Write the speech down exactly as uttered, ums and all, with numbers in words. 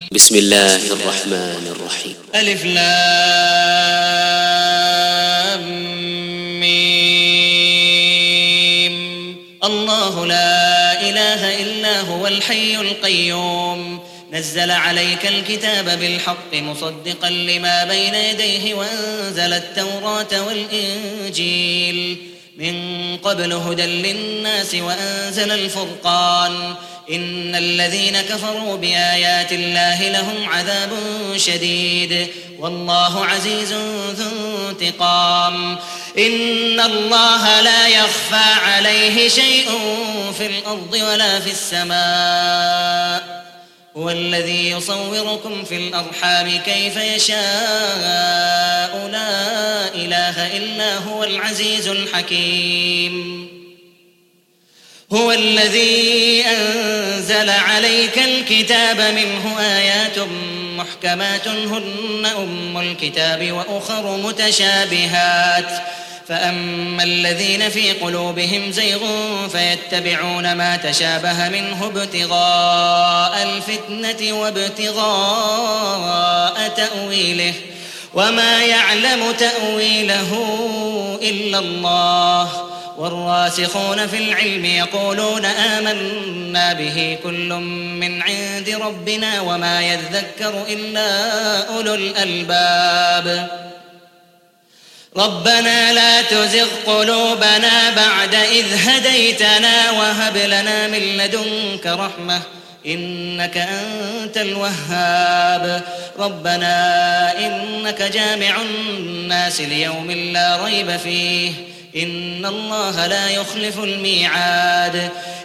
بسم الله الرحمن الرحيم. ألف لام ميم. الله لا إله إلا هو الحي القيوم نزل عليك الكتاب بالحق مصدقا لما بين يديه وأنزل التوراة والإنجيل من قبل هدى للناس وأنزل الفرقان إن الذين كفروا بآيات الله لهم عذاب شديد والله عزيز ذو انتقام. إن الله لا يخفى عليه شيء في الأرض ولا في السماء هو الذي يصوركم في الأرحام كيف يشاء لا إله إلا هو العزيز الحكيم. هو الذي أنزل عليك الكتاب منه آيات محكمات هن أم الكتاب وأخر متشابهات فأما الذين في قلوبهم زيغ فيتبعون ما تشابه منه ابتغاء الفتنة وابتغاء تأويله وما يعلم تأويله إلا الله والراسخون في العلم يقولون آمنا به كل من عند ربنا وما يذكر إلا أولو الألباب. ربنا لا تزغ قلوبنا بعد إذ هديتنا وهب لنا من لدنك رحمة إنك أنت الوهاب. ربنا إنك جامع الناس ليوم لا ريب فيه إن الله لا يخلف الميعاد.